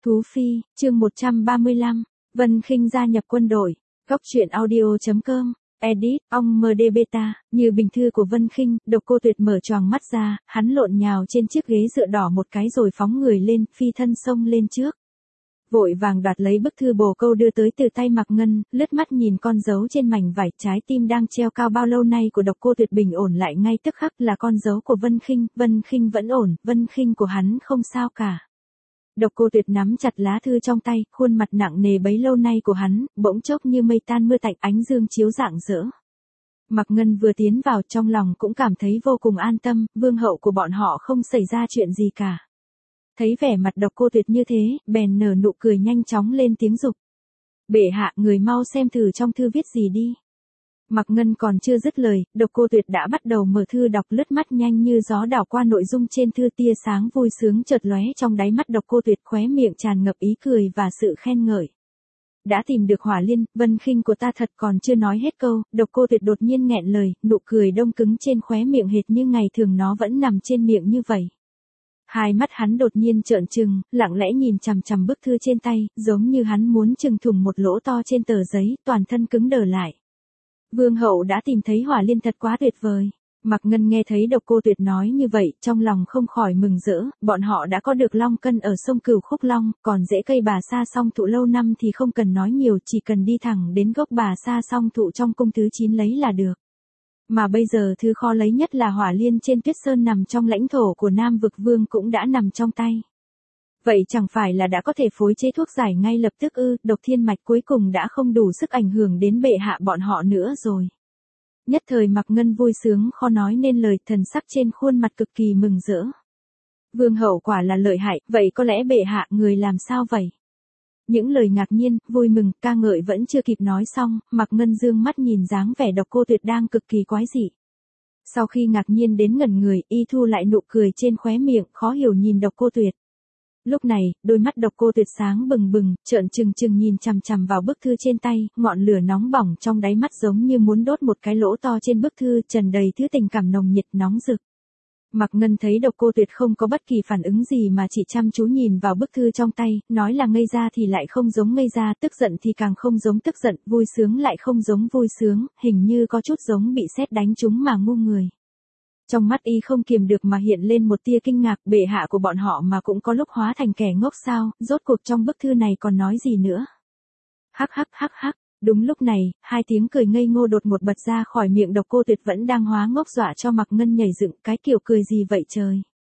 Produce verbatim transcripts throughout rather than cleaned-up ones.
Thú Phi, chương một trăm ba mươi lăm, Vân Khinh gia nhập quân đội. Góc truyện audio.com, edit, ông em đê Beta, như bình thư của Vân Khinh, Độc Cô Tuyệt mở choàng mắt ra, hắn lộn nhào trên chiếc ghế dựa đỏ một cái rồi phóng người lên, phi thân xông lên trước. Vội vàng đoạt lấy bức thư bồ câu đưa tới từ tay Mạc Ngân, lướt mắt nhìn con dấu trên mảnh vải, trái tim đang treo cao bao lâu nay của Độc Cô Tuyệt bình ổn lại ngay tức khắc, là con dấu của Vân Khinh, Vân Khinh vẫn ổn, Vân Khinh của hắn không sao cả. Độc Cô Tuyệt nắm chặt lá thư trong tay, khuôn mặt nặng nề bấy lâu nay của hắn, bỗng chốc như mây tan mưa tạnh, ánh dương chiếu rạng rỡ. Mạc Ngân vừa tiến vào trong lòng cũng cảm thấy vô cùng an tâm, vương hậu của bọn họ không xảy ra chuyện gì cả. Thấy vẻ mặt Độc Cô Tuyệt như thế, bèn nở nụ cười nhanh chóng lên tiếng giục. Bệ hạ, người mau xem thử trong thư viết gì đi. Mạc Ngân còn chưa dứt lời, Độc Cô Tuyệt đã bắt đầu mở thư đọc, lướt mắt nhanh như gió đảo qua nội dung trên thư, tia sáng vui sướng chợt lóe trong đáy mắt Độc Cô Tuyệt, khóe miệng tràn ngập ý cười và sự khen ngợi. Đã tìm được Hỏa Liên, Vân Khinh của ta thật. Còn chưa nói hết câu, Độc Cô Tuyệt đột nhiên nghẹn lời, nụ cười đông cứng trên khóe miệng hệt như ngày thường nó vẫn nằm trên miệng như vậy. Hai mắt hắn đột nhiên trợn trừng, lặng lẽ nhìn chằm chằm bức thư trên tay, giống như hắn muốn trừng thủng một lỗ to trên tờ giấy, toàn thân cứng đờ lại. Vương hậu đã tìm thấy Hỏa Liên, thật quá tuyệt vời. Mạc Ngân nghe thấy Độc Cô Tuyệt nói như vậy, trong lòng không khỏi mừng rỡ, bọn họ đã có được long cân ở sông Cửu Khúc Long, còn rễ cây Bà Sa Song Thụ lâu năm thì không cần nói nhiều, chỉ cần đi thẳng đến gốc Bà Sa Song Thụ trong cung thứ chín lấy là được. Mà bây giờ thứ khó lấy nhất là Hỏa Liên trên Tuyết Sơn nằm trong lãnh thổ của Nam Vực Vương cũng đã nằm trong tay. Vậy chẳng phải là đã có thể phối chế thuốc giải ngay lập tức ư? Độc Thiên Mạch cuối cùng đã không đủ sức ảnh hưởng đến bệ hạ bọn họ nữa rồi. Nhất thời Mạc Ngân vui sướng khó nói nên lời, thần sắc trên khuôn mặt cực kỳ mừng rỡ. Vương hậu quả là lợi hại, vậy có lẽ bệ hạ người làm sao vậy? Những lời ngạc nhiên, vui mừng, ca ngợi vẫn chưa kịp nói xong, Mạc Ngân dương mắt nhìn dáng vẻ Độc Cô Tuyệt đang cực kỳ quái dị. Sau khi ngạc nhiên đến ngẩn người, y thu lại nụ cười trên khóe miệng, khó hiểu nhìn Độc Cô Tuyệt. Lúc này, đôi mắt Độc Cô Tuyệt sáng bừng bừng, trợn trừng trừng nhìn chằm chằm vào bức thư trên tay, ngọn lửa nóng bỏng trong đáy mắt giống như muốn đốt một cái lỗ to trên bức thư, tràn đầy thứ tình cảm nồng nhiệt nóng rực. Mạc Ngân thấy Độc Cô Tuyệt không có bất kỳ phản ứng gì mà chỉ chăm chú nhìn vào bức thư trong tay, nói là ngây ra thì lại không giống ngây ra, tức giận thì càng không giống tức giận, vui sướng lại không giống vui sướng, hình như có chút giống bị sét đánh trúng mà ngu người. Trong mắt y không kiềm được mà hiện lên một tia kinh ngạc, bệ hạ của bọn họ mà cũng có lúc hóa thành kẻ ngốc sao, rốt cuộc trong bức thư này còn nói gì nữa. Hắc hắc hắc hắc, đúng lúc này, hai tiếng cười ngây ngô đột ngột bật ra khỏi miệng Độc Cô Tuyệt vẫn đang hóa ngốc, dọa cho Mạc Ngân nhảy dựng, cái kiểu cười gì vậy trời.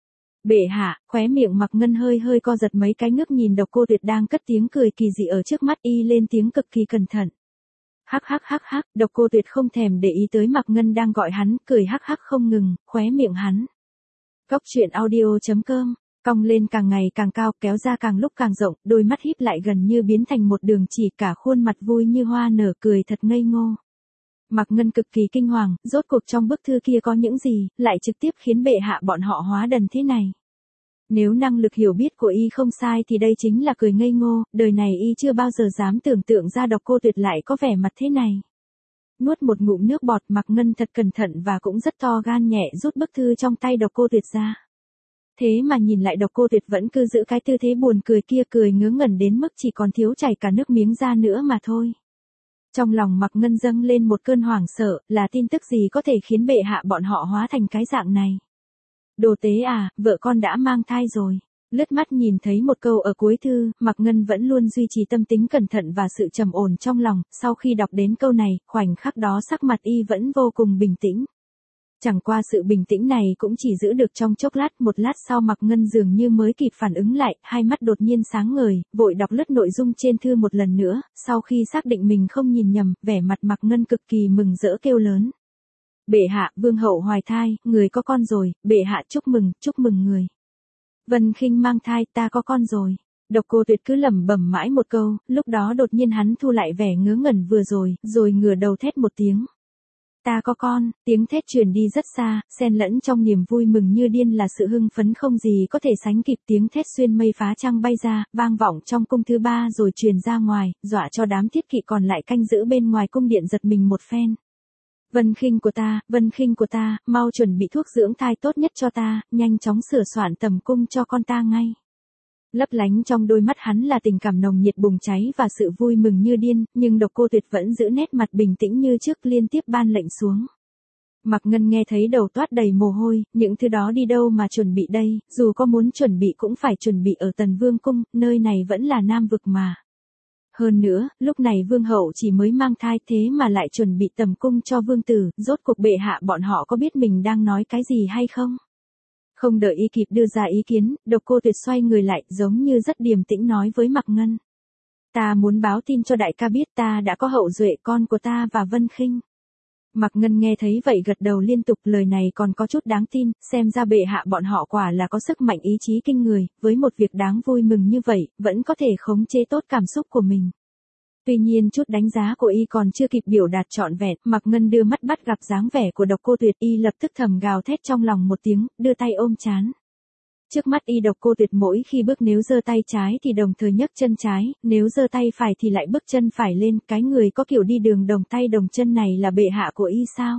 Bệ hạ, khóe miệng Mạc Ngân hơi hơi co giật mấy cái, ngước nhìn Độc Cô Tuyệt đang cất tiếng cười kỳ dị ở trước mắt, y lên tiếng cực kỳ cẩn thận. Hắc hắc hắc hắc, Độc Cô Tuyệt không thèm để ý tới Mạc Ngân đang gọi hắn, cười hắc hắc không ngừng, khóe miệng hắn. Góc truyện audio.com, cong lên càng ngày càng cao, kéo ra càng lúc càng rộng, đôi mắt híp lại gần như biến thành một đường chỉ, cả khuôn mặt vui như hoa nở, cười thật ngây ngô. Mạc Ngân cực kỳ kinh hoàng, rốt cuộc trong bức thư kia có những gì, lại trực tiếp khiến bệ hạ bọn họ hóa đần thế này. Nếu năng lực hiểu biết của y không sai thì đây chính là cười ngây ngô, đời này y chưa bao giờ dám tưởng tượng ra Độc Cô Tuyệt lại có vẻ mặt thế này. Nuốt một ngụm nước bọt, Mạc Ngân thật cẩn thận và cũng rất to gan nhẹ rút bức thư trong tay Độc Cô Tuyệt ra. Thế mà nhìn lại Độc Cô Tuyệt vẫn cứ giữ cái tư thế buồn cười kia, cười ngớ ngẩn đến mức chỉ còn thiếu chảy cả nước miếng ra nữa mà thôi. Trong lòng Mạc Ngân dâng lên một cơn hoảng sợ, là tin tức gì có thể khiến bệ hạ bọn họ hóa thành cái dạng này. Đồ tế à, vợ con đã mang thai rồi. Lướt mắt nhìn thấy một câu ở cuối thư, Mạc Ngân vẫn luôn duy trì tâm tính cẩn thận và sự trầm ổn trong lòng, sau khi đọc đến câu này, khoảnh khắc đó sắc mặt y vẫn vô cùng bình tĩnh. Chẳng qua sự bình tĩnh này cũng chỉ giữ được trong chốc lát, một lát sau Mạc Ngân dường như mới kịp phản ứng lại, hai mắt đột nhiên sáng ngời, vội đọc lướt nội dung trên thư một lần nữa, sau khi xác định mình không nhìn nhầm, vẻ mặt Mạc Ngân cực kỳ mừng rỡ kêu lớn. Bệ hạ, vương hậu hoài thai, người có con rồi, bệ hạ chúc mừng, chúc mừng người. Vân Khinh mang thai, ta có con rồi. Độc Cô Tuyệt cứ lẩm bẩm mãi một câu, lúc đó đột nhiên hắn thu lại vẻ ngớ ngẩn vừa rồi, rồi ngửa đầu thét một tiếng. Ta có con, tiếng thét truyền đi rất xa, xen lẫn trong niềm vui mừng như điên là sự hưng phấn không gì có thể sánh kịp, tiếng thét xuyên mây phá trăng bay ra, vang vọng trong cung thứ ba rồi truyền ra ngoài, dọa cho đám thiết kỵ còn lại canh giữ bên ngoài cung điện giật mình một phen. Vân Khinh của ta, Vân Khinh của ta, mau chuẩn bị thuốc dưỡng thai tốt nhất cho ta, nhanh chóng sửa soạn tầm cung cho con ta ngay. Lấp lánh trong đôi mắt hắn là tình cảm nồng nhiệt bùng cháy và sự vui mừng như điên, nhưng Độc Cô Tuyệt vẫn giữ nét mặt bình tĩnh như trước liên tiếp ban lệnh xuống. Mạc Ngân nghe thấy đầu toát đầy mồ hôi, những thứ đó đi đâu mà chuẩn bị đây, dù có muốn chuẩn bị cũng phải chuẩn bị ở Tần Vương Cung, nơi này vẫn là Nam Vực mà. Hơn nữa, lúc này Vương Hậu chỉ mới mang thai thế mà lại chuẩn bị tầm cung cho Vương Tử, rốt cuộc bệ hạ bọn họ có biết mình đang nói cái gì hay không? Không đợi y kịp đưa ra ý kiến, Độc Cô Tuyệt xoay người lại giống như rất điềm tĩnh nói với Mạc Ngân. Ta muốn báo tin cho đại ca biết ta đã có hậu duệ con của ta và Vân Khinh. Mạc Ngân nghe thấy vậy gật đầu liên tục, lời này còn có chút đáng tin, xem ra bệ hạ bọn họ quả là có sức mạnh ý chí kinh người, với một việc đáng vui mừng như vậy, vẫn có thể khống chế tốt cảm xúc của mình. Tuy nhiên chút đánh giá của y còn chưa kịp biểu đạt trọn vẹn, Mạc Ngân đưa mắt bắt gặp dáng vẻ của Độc Cô Tuyệt, y lập tức thầm gào thét trong lòng một tiếng, đưa tay ôm trán. Trước mắt y Độc Cô Tuyệt mỗi khi bước nếu giơ tay trái thì đồng thời nhấc chân trái, nếu giơ tay phải thì lại bước chân phải lên, cái người có kiểu đi đường đồng tay đồng chân này là bệ hạ của y sao?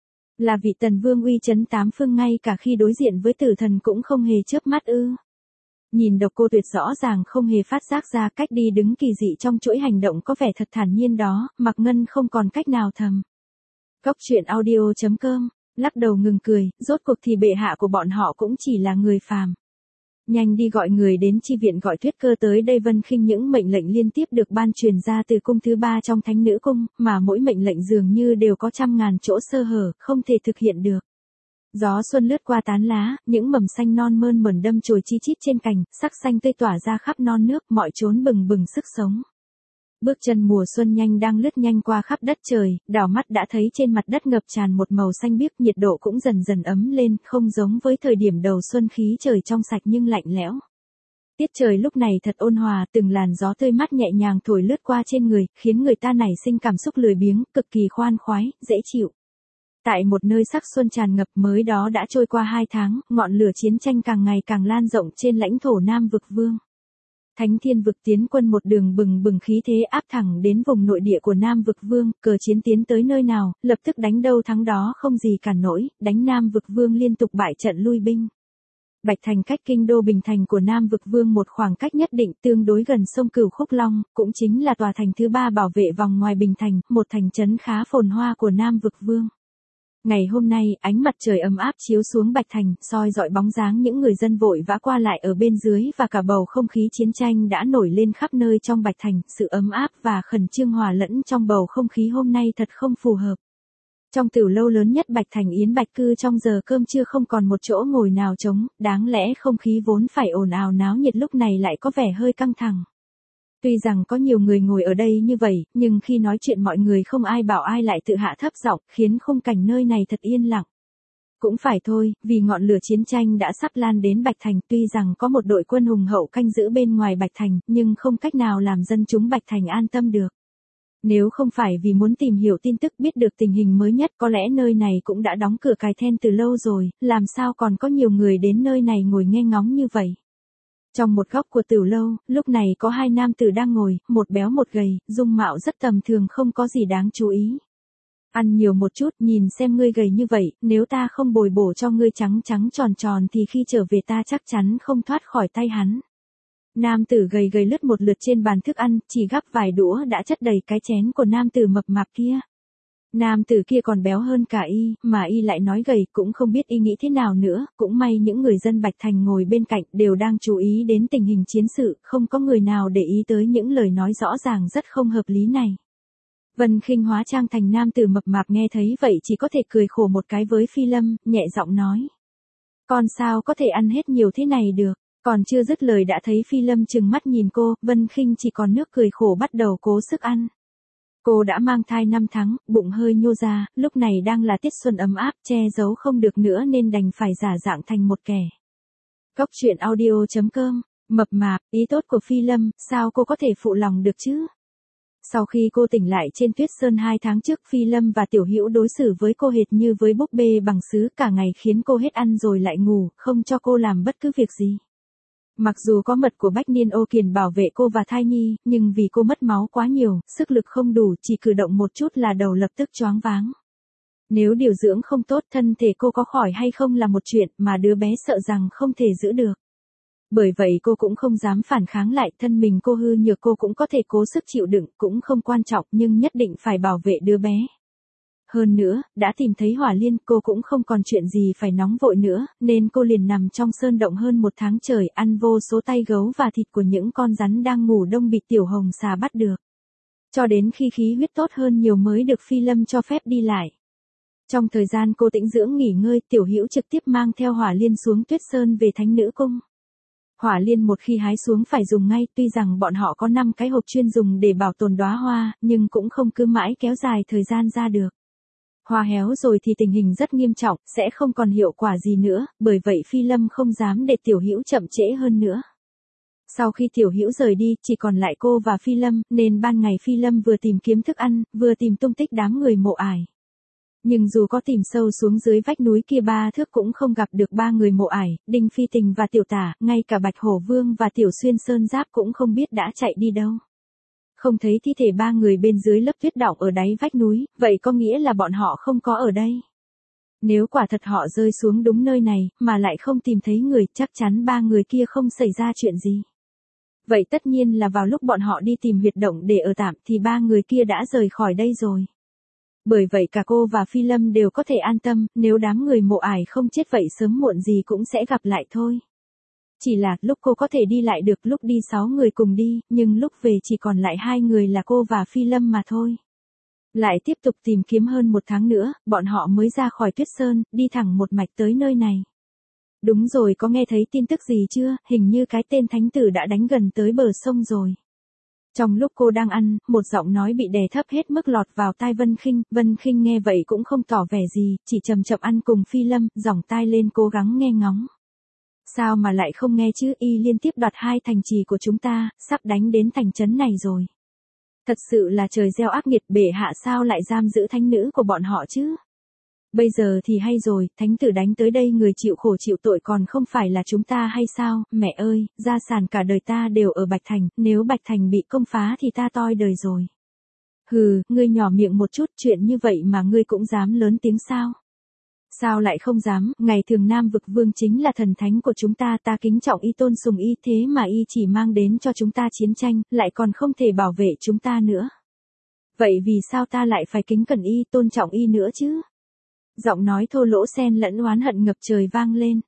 Là vị Tần Vương uy chấn tám phương ngay cả khi đối diện với tử thần cũng không hề chớp mắt ư? Nhìn Độc Cô Tuyệt rõ ràng không hề phát giác ra cách đi đứng kỳ dị trong chuỗi hành động có vẻ thật thản nhiên đó, Mạc Ngân không còn cách nào thầm. Cốc truyện audio chấm com, lắc đầu ngừng cười, rốt cuộc thì bệ hạ của bọn họ cũng chỉ là người phàm. Nhanh đi gọi người đến chi viện gọi Tuyết Cơ tới đây. Vân Khinh những mệnh lệnh liên tiếp được ban truyền ra từ cung thứ ba trong Thánh Nữ Cung, mà mỗi mệnh lệnh dường như đều có trăm ngàn chỗ sơ hở, không thể thực hiện được. Gió xuân lướt qua tán lá, những mầm xanh non mơn mởn đâm chồi chi chít trên cành, sắc xanh tươi tỏa ra khắp non nước, mọi chốn bừng bừng sức sống. Bước chân mùa xuân nhanh đang lướt nhanh qua khắp đất trời, đảo mắt đã thấy trên mặt đất ngập tràn một màu xanh biếc, nhiệt độ cũng dần dần ấm lên, không giống với thời điểm đầu xuân khí trời trong sạch nhưng lạnh lẽo. Tiết trời lúc này thật ôn hòa, từng làn gió tươi mát nhẹ nhàng thổi lướt qua trên người, khiến người ta nảy sinh cảm xúc lười biếng, cực kỳ khoan khoái, dễ chịu. Tại một nơi sắc xuân tràn ngập mới đó đã trôi qua hai tháng, ngọn lửa chiến tranh càng ngày càng lan rộng trên lãnh thổ Nam Vực Vương. Thánh Thiên Vực tiến quân một đường bừng bừng khí thế áp thẳng đến vùng nội địa của Nam Vực Vương, cờ chiến tiến tới nơi nào, lập tức đánh đâu thắng đó không gì cản nổi, đánh Nam Vực Vương liên tục bại trận lui binh. Bạch Thành cách kinh đô Bình Thành của Nam Vực Vương một khoảng cách nhất định, tương đối gần sông Cửu Khúc Long, cũng chính là tòa thành thứ ba bảo vệ vòng ngoài Bình Thành, một thành trấn khá phồn hoa của Nam Vực Vương. Ngày hôm nay, ánh mặt trời ấm áp chiếu xuống Bạch Thành, soi rọi bóng dáng những người dân vội vã qua lại ở bên dưới và cả bầu không khí chiến tranh đã nổi lên khắp nơi trong Bạch Thành, sự ấm áp và khẩn trương hòa lẫn trong bầu không khí hôm nay thật không phù hợp. Trong tiểu lâu lớn nhất Bạch Thành Yến Bạch Cư trong giờ cơm trưa không còn một chỗ ngồi nào trống, đáng lẽ không khí vốn phải ồn ào náo nhiệt lúc này lại có vẻ hơi căng thẳng. Tuy rằng có nhiều người ngồi ở đây như vậy, nhưng khi nói chuyện mọi người không ai bảo ai lại tự hạ thấp giọng, khiến khung cảnh nơi này thật yên lặng. Cũng phải thôi, vì ngọn lửa chiến tranh đã sắp lan đến Bạch Thành, tuy rằng có một đội quân hùng hậu canh giữ bên ngoài Bạch Thành, nhưng không cách nào làm dân chúng Bạch Thành an tâm được. Nếu không phải vì muốn tìm hiểu tin tức biết được tình hình mới nhất, có lẽ nơi này cũng đã đóng cửa cài then từ lâu rồi, làm sao còn có nhiều người đến nơi này ngồi nghe ngóng như vậy. Trong một góc của tiểu lâu, lúc này có hai nam tử đang ngồi, một béo một gầy, dung mạo rất tầm thường không có gì đáng chú ý. Ăn nhiều một chút, nhìn xem ngươi gầy như vậy, nếu ta không bồi bổ cho ngươi trắng trắng tròn tròn thì khi trở về ta chắc chắn không thoát khỏi tay hắn. Nam tử gầy gầy lướt một lượt trên bàn thức ăn, chỉ gắp vài đũa đã chất đầy cái chén của nam tử mập mạp kia. Nam tử kia còn béo hơn cả y, mà y lại nói gầy, cũng không biết y nghĩ thế nào nữa, cũng may những người dân Bạch Thành ngồi bên cạnh đều đang chú ý đến tình hình chiến sự, không có người nào để ý tới những lời nói rõ ràng rất không hợp lý này. Vân Khinh hóa trang thành nam tử mập mạp nghe thấy vậy chỉ có thể cười khổ một cái với Phi Lâm, nhẹ giọng nói. Con sao có thể ăn hết nhiều thế này được, còn chưa dứt lời đã thấy Phi Lâm trừng mắt nhìn cô, Vân Khinh chỉ còn nước cười khổ bắt đầu cố sức ăn. Cô đã mang thai năm tháng, bụng hơi nhô ra, lúc này đang là tiết xuân ấm áp, che giấu không được nữa nên đành phải giả dạng thành một kẻ. Cốc truyện audio chấm com, mập mạp, ý tốt của Phi Lâm, sao cô có thể phụ lòng được chứ? Sau khi cô tỉnh lại trên Tuyết Sơn hai tháng trước, Phi Lâm và Tiểu Hữu đối xử với cô hệt như với búp bê bằng sứ, cả ngày khiến cô hết ăn rồi lại ngủ, không cho cô làm bất cứ việc gì. Mặc dù có mật của Bách Niên Ô Kiền bảo vệ cô và thai nhi, nhưng vì cô mất máu quá nhiều, sức lực không đủ, chỉ cử động một chút là đầu lập tức choáng váng. Nếu điều dưỡng không tốt, thân thể cô có khỏi hay không là một chuyện, mà đứa bé sợ rằng không thể giữ được. Bởi vậy cô cũng không dám phản kháng lại, thân mình cô hư nhược cô cũng có thể cố sức chịu đựng, cũng không quan trọng nhưng nhất định phải bảo vệ đứa bé. Hơn nữa, đã tìm thấy Hỏa Liên, cô cũng không còn chuyện gì phải nóng vội nữa, nên cô liền nằm trong sơn động hơn một tháng trời, ăn vô số tay gấu và thịt của những con rắn đang ngủ đông bị Tiểu Hồng Xà bắt được. Cho đến khi khí huyết tốt hơn nhiều mới được Phi Lâm cho phép đi lại. Trong thời gian cô tĩnh dưỡng nghỉ ngơi, Tiểu Hữu trực tiếp mang theo Hỏa Liên xuống Tuyết Sơn về Thánh Nữ Cung. Hỏa Liên một khi hái xuống phải dùng ngay, tuy rằng bọn họ có năm cái hộp chuyên dùng để bảo tồn đóa hoa, nhưng cũng không cứ mãi kéo dài thời gian ra được. Hoa héo rồi thì tình hình rất nghiêm trọng, sẽ không còn hiệu quả gì nữa, bởi vậy Phi Lâm không dám để Tiểu Hữu chậm trễ hơn nữa. Sau khi Tiểu Hữu rời đi, chỉ còn lại cô và Phi Lâm, nên ban ngày Phi Lâm vừa tìm kiếm thức ăn, vừa tìm tung tích đám người Mộ Ải. Nhưng dù có tìm sâu xuống dưới vách núi kia ba thước cũng không gặp được ba người Mộ Ải, Đinh Phi Tình và Tiểu Tả, ngay cả Bạch Hổ Vương và Tiểu Xuyên Sơn Giáp cũng không biết đã chạy đi đâu. Không thấy thi thể ba người bên dưới lớp tuyết đọng ở đáy vách núi, vậy có nghĩa là bọn họ không có ở đây. Nếu quả thật họ rơi xuống đúng nơi này, mà lại không tìm thấy người, chắc chắn ba người kia không xảy ra chuyện gì. Vậy tất nhiên là vào lúc bọn họ đi tìm huyệt động để ở tạm thì ba người kia đã rời khỏi đây rồi. Bởi vậy cả cô và Phi Lâm đều có thể an tâm, nếu đám người Mộ Ải không chết vậy sớm muộn gì cũng sẽ gặp lại thôi. Chỉ là lúc cô có thể đi lại được, lúc đi sáu người cùng đi, nhưng lúc về chỉ còn lại hai người là cô và Phi Lâm mà thôi. Lại tiếp tục tìm kiếm hơn một tháng nữa, bọn họ mới ra khỏi Tuyết Sơn, đi thẳng một mạch tới nơi này. Đúng rồi, có nghe thấy tin tức gì chưa, hình như cái tên thánh tử đã đánh gần tới bờ sông rồi. Trong lúc cô đang ăn, một giọng nói bị đè thấp hết mức lọt vào tai Vân Khinh, Vân Khinh nghe vậy cũng không tỏ vẻ gì, chỉ chậm chậm ăn cùng Phi Lâm, giỏng tai lên cố gắng nghe ngóng. Sao mà lại không nghe chứ, y liên tiếp đoạt hai thành trì của chúng ta, sắp đánh đến thành trấn này rồi. Thật sự là trời gieo ác nghiệt, bệ hạ sao lại giam giữ thánh nữ của bọn họ chứ? Bây giờ thì hay rồi, thánh tử đánh tới đây người chịu khổ chịu tội còn không phải là chúng ta hay sao? Mẹ ơi, gia sản cả đời ta đều ở Bạch Thành, nếu Bạch Thành bị công phá thì ta toi đời rồi. Hừ, ngươi nhỏ miệng một chút, chuyện như vậy mà ngươi cũng dám lớn tiếng sao? Sao lại không dám, ngày thường Nam Vực Vương chính là thần thánh của chúng ta, ta kính trọng y, tôn sùng y, thế mà y chỉ mang đến cho chúng ta chiến tranh, lại còn không thể bảo vệ chúng ta nữa. Vậy vì sao ta lại phải kính cẩn y, tôn trọng y nữa chứ? Giọng nói thô lỗ xen lẫn oán hận ngập trời vang lên.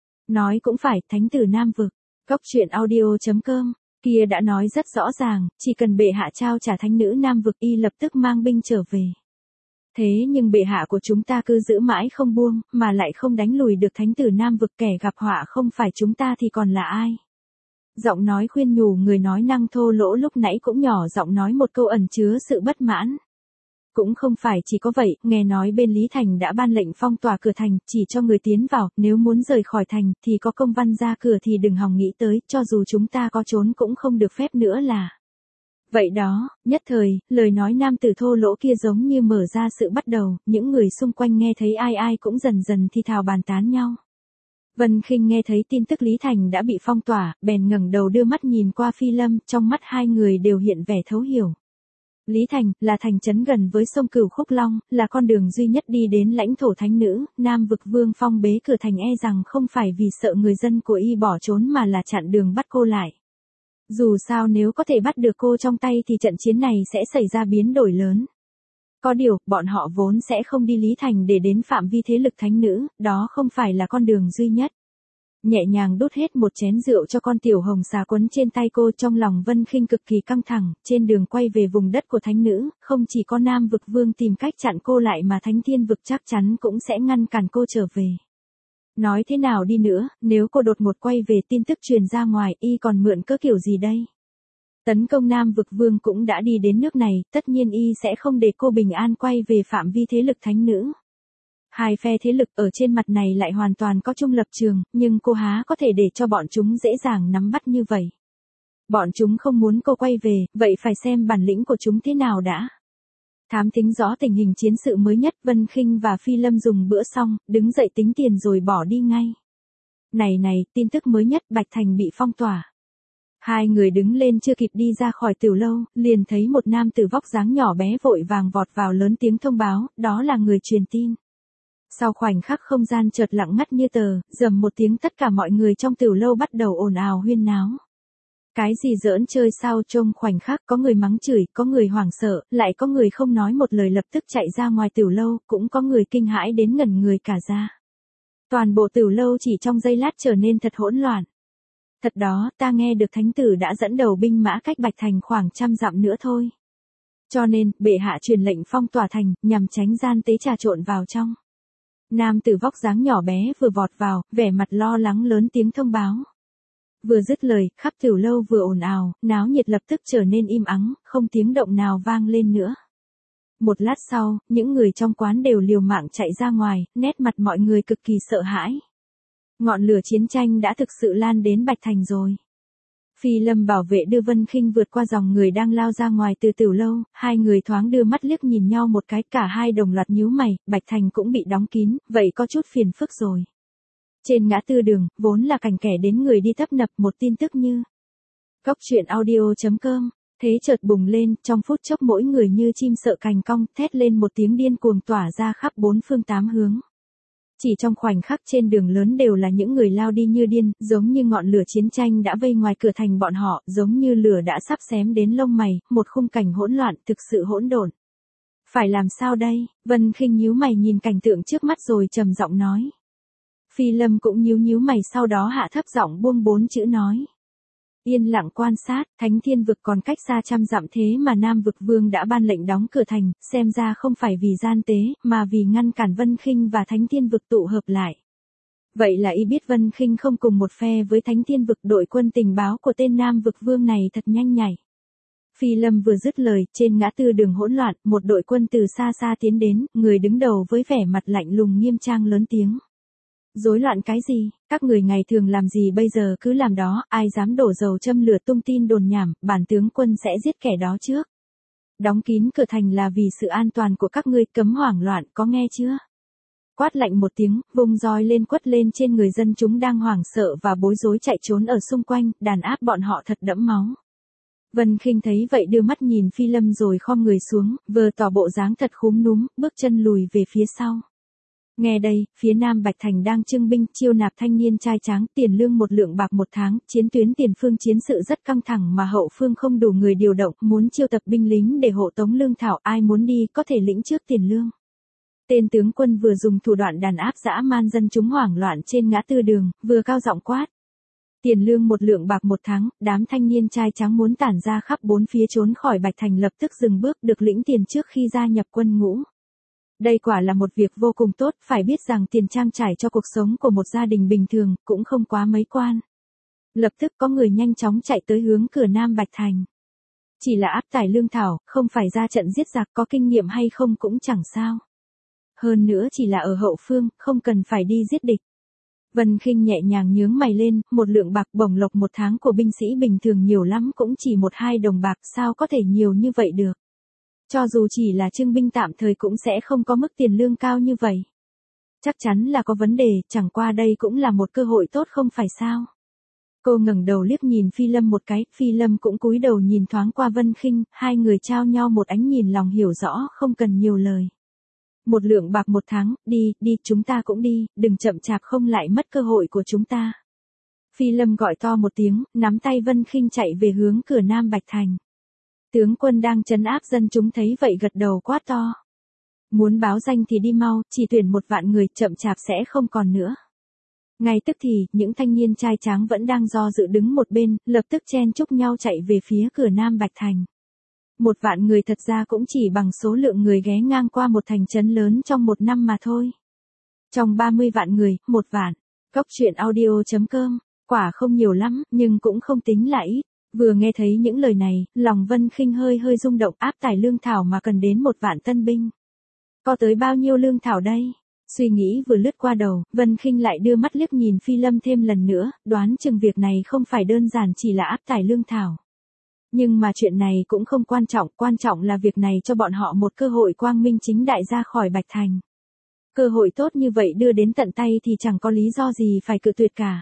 Nói cũng phải, thánh tử Nam Vực, góc truyện audio chấm com, kia đã nói rất rõ ràng, chỉ cần bệ hạ trao trả thánh nữ Nam Vực y lập tức mang binh trở về. Thế nhưng bệ hạ của chúng ta cứ giữ mãi không buông, mà lại không đánh lùi được thánh tử Nam Vực, kẻ gặp họa không phải chúng ta thì còn là ai? Giọng nói khuyên nhủ người nói năng thô lỗ lúc nãy cũng nhỏ giọng nói một câu ẩn chứa sự bất mãn. Cũng không phải chỉ có vậy, nghe nói bên Lý Thành đã ban lệnh phong tỏa cửa thành, chỉ cho người tiến vào, nếu muốn rời khỏi thành thì có công văn ra cửa thì đừng hòng nghĩ tới, cho dù chúng ta có trốn cũng không được phép nữa là. Vậy đó, nhất thời, lời nói nam tử thô lỗ kia giống như mở ra sự bắt đầu, những người xung quanh nghe thấy ai ai cũng dần dần thì thào bàn tán nhau. Vân Khinh nghe thấy tin tức Lý Thành đã bị phong tỏa, bèn ngẩng đầu đưa mắt nhìn qua Phi Lâm, trong mắt hai người đều hiện vẻ thấu hiểu. Lý Thành, là thành trấn gần với sông Cửu Khúc Long, là con đường duy nhất đi đến lãnh thổ thánh nữ, Nam Vực Vương phong bế cửa thành e rằng không phải vì sợ người dân của y bỏ trốn mà là chặn đường bắt cô lại. Dù sao nếu có thể bắt được cô trong tay thì trận chiến này sẽ xảy ra biến đổi lớn. Có điều, bọn họ vốn sẽ không đi Lý Thành để đến phạm vi thế lực thánh nữ, đó không phải là con đường duy nhất. Nhẹ nhàng đút hết một chén rượu cho con tiểu hồng xà quấn trên tay cô, trong lòng Vân Khinh cực kỳ căng thẳng, trên đường quay về vùng đất của thánh nữ, không chỉ có Nam Vực Vương tìm cách chặn cô lại mà Thánh Thiên Vực chắc chắn cũng sẽ ngăn cản cô trở về. Nói thế nào đi nữa, nếu cô đột ngột quay về tin tức truyền ra ngoài, y còn mượn cớ kiểu gì đây? Tấn công Nam Vực Vương cũng đã đi đến nước này, tất nhiên y sẽ không để cô bình an quay về phạm vi thế lực thánh nữ. Hai phe thế lực ở trên mặt này lại hoàn toàn có chung lập trường, nhưng cô há có thể để cho bọn chúng dễ dàng nắm bắt như vậy. Bọn chúng không muốn cô quay về, vậy phải xem bản lĩnh của chúng thế nào đã. Thám tính rõ tình hình chiến sự mới nhất, Vân Khinh và Phi Lâm dùng bữa xong, đứng dậy tính tiền rồi bỏ đi ngay. Này này, tin tức mới nhất, Bạch Thành bị phong tỏa. Hai người đứng lên chưa kịp đi ra khỏi tiểu lâu, liền thấy một nam tử vóc dáng nhỏ bé vội vàng vọt vào lớn tiếng thông báo, đó là người truyền tin. Sau khoảnh khắc không gian chợt lặng ngắt như tờ, rầm một tiếng tất cả mọi người trong tiểu lâu bắt đầu ồn ào huyên náo. Cái gì giỡn chơi sao? Trong khoảnh khắc có người mắng chửi, có người hoảng sợ, lại có người không nói một lời lập tức chạy ra ngoài tiểu lâu, cũng có người kinh hãi đến ngẩn người cả ra. Toàn bộ tiểu lâu chỉ trong giây lát trở nên thật hỗn loạn. Thật đó, ta nghe được thánh tử đã dẫn đầu binh mã cách Bạch Thành khoảng trăm dặm nữa thôi. Cho nên, bệ hạ truyền lệnh phong tỏa thành, nhằm tránh gian tế trà trộn vào trong. Nam tử vóc dáng nhỏ bé vừa vọt vào, vẻ mặt lo lắng lớn tiếng thông báo. Vừa dứt lời, khắp tiểu lâu vừa ồn ào, náo nhiệt lập tức trở nên im ắng, không tiếng động nào vang lên nữa. Một lát sau, những người trong quán đều liều mạng chạy ra ngoài, nét mặt mọi người cực kỳ sợ hãi. Ngọn lửa chiến tranh đã thực sự lan đến Bạch Thành rồi. Phi Lâm bảo vệ đưa Vân Khinh vượt qua dòng người đang lao ra ngoài từ tiểu lâu, hai người thoáng đưa mắt liếc nhìn nhau một cái, cả hai đồng loạt nhíu mày, Bạch Thành cũng bị đóng kín, vậy có chút phiền phức rồi. Trên ngã tư đường, vốn là cảnh kẻ đến người đi tấp nập, một tin tức như Cốc truyện audio chấm com, thế chợt bùng lên, trong phút chốc mỗi người như chim sợ cành cong, thét lên một tiếng điên cuồng tỏa ra khắp bốn phương tám hướng. Chỉ trong khoảnh khắc trên đường lớn đều là những người lao đi như điên, giống như ngọn lửa chiến tranh đã vây ngoài cửa thành bọn họ, giống như lửa đã sắp xém đến lông mày, một khung cảnh hỗn loạn, thực sự hỗn độn. Phải làm sao đây? Vân Khinh nhíu mày nhìn cảnh tượng trước mắt rồi trầm giọng nói. Phi Lâm cũng nhíu nhíu mày, sau đó hạ thấp giọng buông bốn chữ nói. Yên lặng quan sát, Thánh Thiên Vực còn cách xa trăm dặm thế mà Nam Vực Vương đã ban lệnh đóng cửa thành, xem ra không phải vì gian tế, mà vì ngăn cản Vân Khinh và Thánh Thiên Vực tụ hợp lại. Vậy là y biết Vân Khinh không cùng một phe với Thánh Thiên Vực, đội quân tình báo của tên Nam Vực Vương này thật nhanh nhảy. Phi Lâm vừa dứt lời, trên ngã tư đường hỗn loạn, một đội quân từ xa xa tiến đến, người đứng đầu với vẻ mặt lạnh lùng nghiêm trang lớn tiếng. Rối loạn cái gì, các người ngày thường làm gì bây giờ cứ làm đó, ai dám đổ dầu châm lửa tung tin đồn nhảm, bản tướng quân sẽ giết kẻ đó trước. Đóng kín cửa thành là vì sự an toàn của các ngươi, cấm hoảng loạn, có nghe chưa? Quát lạnh một tiếng, vùng roi lên quất lên trên người dân chúng đang hoảng sợ và bối rối chạy trốn ở xung quanh, đàn áp bọn họ thật đẫm máu. Vân Khinh thấy vậy đưa mắt nhìn Phi Lâm rồi khom người xuống, vờ tỏ bộ dáng thật khúm núm, bước chân lùi về phía sau. Nghe đây, phía Nam Bạch Thành đang trưng binh, chiêu nạp thanh niên trai tráng, tiền lương một lượng bạc một tháng, chiến tuyến tiền phương chiến sự rất căng thẳng mà hậu phương không đủ người điều động, muốn chiêu tập binh lính để hộ tống lương thảo, ai muốn đi có thể lĩnh trước tiền lương. Tên tướng quân vừa dùng thủ đoạn đàn áp dã man dân chúng hoảng loạn trên ngã tư đường, vừa cao giọng quát. Tiền lương một lượng bạc một tháng, đám thanh niên trai trắng muốn tản ra khắp bốn phía trốn khỏi Bạch Thành lập tức dừng bước, được lĩnh tiền trước khi gia nhập quân ngũ. Đây quả là một việc vô cùng tốt, phải biết rằng tiền trang trải cho cuộc sống của một gia đình bình thường, cũng không quá mấy quan. Lập tức có người nhanh chóng chạy tới hướng cửa Nam Bạch Thành. Chỉ là áp tải lương thảo, không phải ra trận giết giặc, có kinh nghiệm hay không cũng chẳng sao. Hơn nữa chỉ là ở hậu phương, không cần phải đi giết địch. Vân Khinh nhẹ nhàng nhướng mày lên, một lượng bạc bổng lộc một tháng của binh sĩ bình thường nhiều lắm cũng chỉ một hai đồng bạc, sao có thể nhiều như vậy được. Cho dù chỉ là trưng binh tạm thời cũng sẽ không có mức tiền lương cao như vậy. Chắc chắn là có vấn đề, chẳng qua đây cũng là một cơ hội tốt không phải sao. Cô ngẩng đầu liếc nhìn Phi Lâm một cái, Phi Lâm cũng cúi đầu nhìn thoáng qua Vân Khinh, hai người trao nhau một ánh nhìn lòng hiểu rõ, không cần nhiều lời. Một lượng bạc một tháng, đi, đi, chúng ta cũng đi, đừng chậm chạp không lại mất cơ hội của chúng ta. Phi Lâm gọi to một tiếng, nắm tay Vân Khinh chạy về hướng cửa Nam Bạch Thành. Tướng quân đang trấn áp dân chúng thấy vậy gật đầu quát to. Muốn báo danh thì đi mau, chỉ tuyển một vạn người, chậm chạp sẽ không còn nữa. Ngay tức thì, những thanh niên trai tráng vẫn đang do dự đứng một bên, lập tức chen chúc nhau chạy về phía cửa Nam Bạch Thành. Một vạn người thật ra cũng chỉ bằng số lượng người ghé ngang qua một thành trấn lớn trong một năm mà thôi. Trong ba mươi vạn người, một vạn. Cốc truyện audio chấm com, quả không nhiều lắm, nhưng cũng không tính là ít. Vừa nghe thấy những lời này, lòng Vân Khinh hơi hơi rung động, áp tải lương thảo mà cần đến một vạn tân binh. Có tới bao nhiêu lương thảo đây? Suy nghĩ vừa lướt qua đầu, Vân Khinh lại đưa mắt liếc nhìn Phi Lâm thêm lần nữa, đoán chừng việc này không phải đơn giản chỉ là áp tải lương thảo. Nhưng mà chuyện này cũng không quan trọng, quan trọng là việc này cho bọn họ một cơ hội quang minh chính đại ra khỏi Bạch Thành. Cơ hội tốt như vậy đưa đến tận tay thì chẳng có lý do gì phải cự tuyệt cả.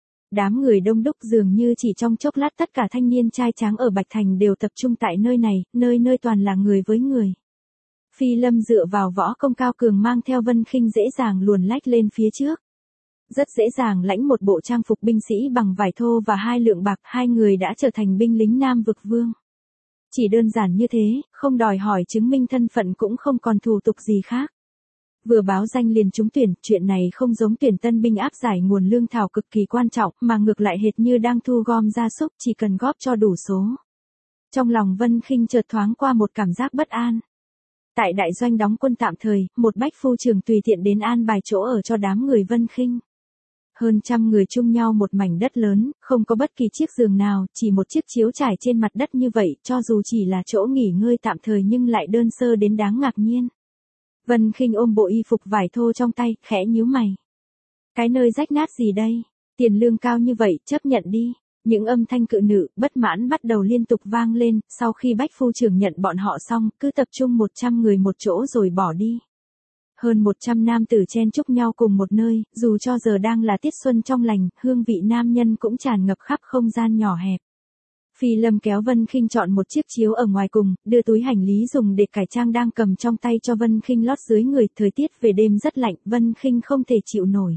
Đám người đông đúc dường như chỉ trong chốc lát tất cả thanh niên trai tráng ở Bạch Thành đều tập trung tại nơi này, nơi nơi toàn là người với người. Phi Lâm dựa vào võ công cao cường mang theo Vân Khinh dễ dàng luồn lách lên phía trước. Rất dễ dàng lãnh một bộ trang phục binh sĩ bằng vải thô và hai lượng bạc, hai người đã trở thành binh lính Nam vực vương. Chỉ đơn giản như thế, không đòi hỏi chứng minh thân phận cũng không còn thủ tục gì khác. Vừa báo danh liền trúng tuyển, chuyện này không giống tuyển tân binh áp giải nguồn lương thảo cực kỳ quan trọng, mà ngược lại hệt như đang thu gom gia súc, chỉ cần góp cho đủ số. Trong lòng Vân Khinh chợt thoáng qua một cảm giác bất an. Tại đại doanh đóng quân tạm thời, một bách phu trưởng tùy tiện đến an bài chỗ ở cho đám người Vân Khinh. Hơn trăm người chung nhau một mảnh đất lớn, không có bất kỳ chiếc giường nào, chỉ một chiếc chiếu trải trên mặt đất như vậy, cho dù chỉ là chỗ nghỉ ngơi tạm thời nhưng lại đơn sơ đến đáng ngạc nhiên. Vân Khinh ôm bộ y phục vải thô trong tay, khẽ nhíu mày. Cái nơi rách nát gì đây? Tiền lương cao như vậy, chấp nhận đi. Những âm thanh cự nữ, bất mãn bắt đầu liên tục vang lên, sau khi bách phu trưởng nhận bọn họ xong, cứ tập trung một trăm người một chỗ rồi bỏ đi. Hơn một trăm nam tử chen chúc nhau cùng một nơi, dù cho giờ đang là tiết xuân trong lành, hương vị nam nhân cũng tràn ngập khắp không gian nhỏ hẹp. Phi Lâm kéo Vân Khinh chọn một chiếc chiếu ở ngoài cùng, đưa túi hành lý dùng để cải trang đang cầm trong tay cho Vân Khinh lót dưới người, thời tiết về đêm rất lạnh, Vân Khinh không thể chịu nổi.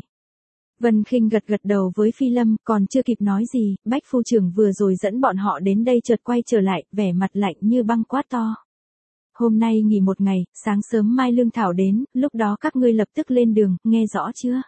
Vân Khinh gật gật đầu với Phi Lâm, còn chưa kịp nói gì, bách phu trưởng vừa rồi dẫn bọn họ đến đây chợt quay trở lại, vẻ mặt lạnh như băng quát to. Hôm nay nghỉ một ngày, sáng sớm mai lương thảo đến, lúc đó các ngươi lập tức lên đường, nghe rõ chưa?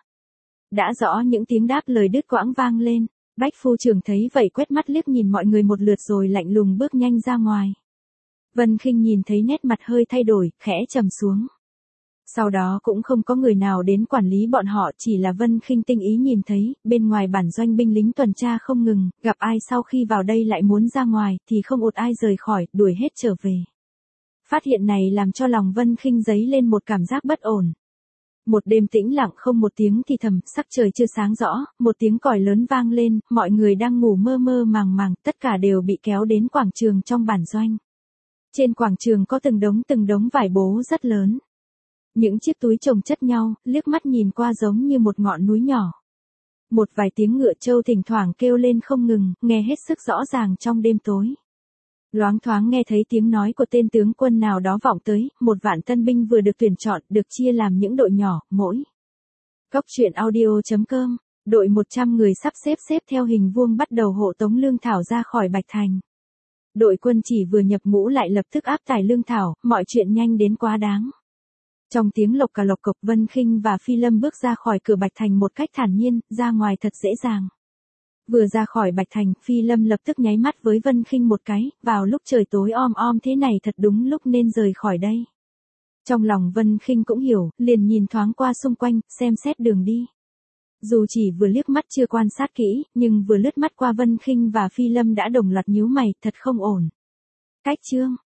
Đã rõ, những tiếng đáp lời đứt quãng vang lên. Bách phu trưởng thấy vậy quét mắt liếc nhìn mọi người một lượt rồi lạnh lùng bước nhanh ra ngoài. Vân Khinh nhìn thấy nét mặt hơi thay đổi, khẽ trầm xuống. Sau đó cũng không có người nào đến quản lý bọn họ, chỉ là Vân Khinh tinh ý nhìn thấy, bên ngoài bản doanh binh lính tuần tra không ngừng, gặp ai sau khi vào đây lại muốn ra ngoài, thì không một ai rời khỏi, đuổi hết trở về. Phát hiện này làm cho lòng Vân Khinh dấy lên một cảm giác bất ổn. Một đêm tĩnh lặng không một tiếng thì thầm, sắc trời chưa sáng rõ, một tiếng còi lớn vang lên, mọi người đang ngủ mơ mơ màng màng, tất cả đều bị kéo đến quảng trường trong bản doanh. Trên quảng trường có từng đống từng đống vải bố rất lớn. Những chiếc túi chồng chất nhau, liếc mắt nhìn qua giống như một ngọn núi nhỏ. Một vài tiếng ngựa trâu thỉnh thoảng kêu lên không ngừng, nghe hết sức rõ ràng trong đêm tối. Loáng thoáng nghe thấy tiếng nói của tên tướng quân nào đó vọng tới, một vạn tân binh vừa được tuyển chọn, được chia làm những đội nhỏ, mỗi. Góc truyện audio chấm com, đội một trăm người sắp xếp xếp theo hình vuông bắt đầu hộ tống lương thảo ra khỏi Bạch Thành. Đội quân chỉ vừa nhập ngũ lại lập tức áp tải lương thảo, mọi chuyện nhanh đến quá đáng. Trong tiếng lộc cà lộc cộc, Vân Khinh và Phi Lâm bước ra khỏi cửa Bạch Thành một cách thản nhiên, ra ngoài thật dễ dàng. Vừa ra khỏi Bạch Thành, Phi Lâm lập tức nháy mắt với Vân Khinh một cái, vào lúc trời tối om om thế này thật đúng lúc nên rời khỏi đây. Trong lòng Vân Khinh cũng hiểu, liền nhìn thoáng qua xung quanh, xem xét đường đi. Dù chỉ vừa liếc mắt chưa quan sát kỹ, nhưng vừa lướt mắt qua Vân Khinh và Phi Lâm đã đồng loạt nhíu mày, thật không ổn. Cách chương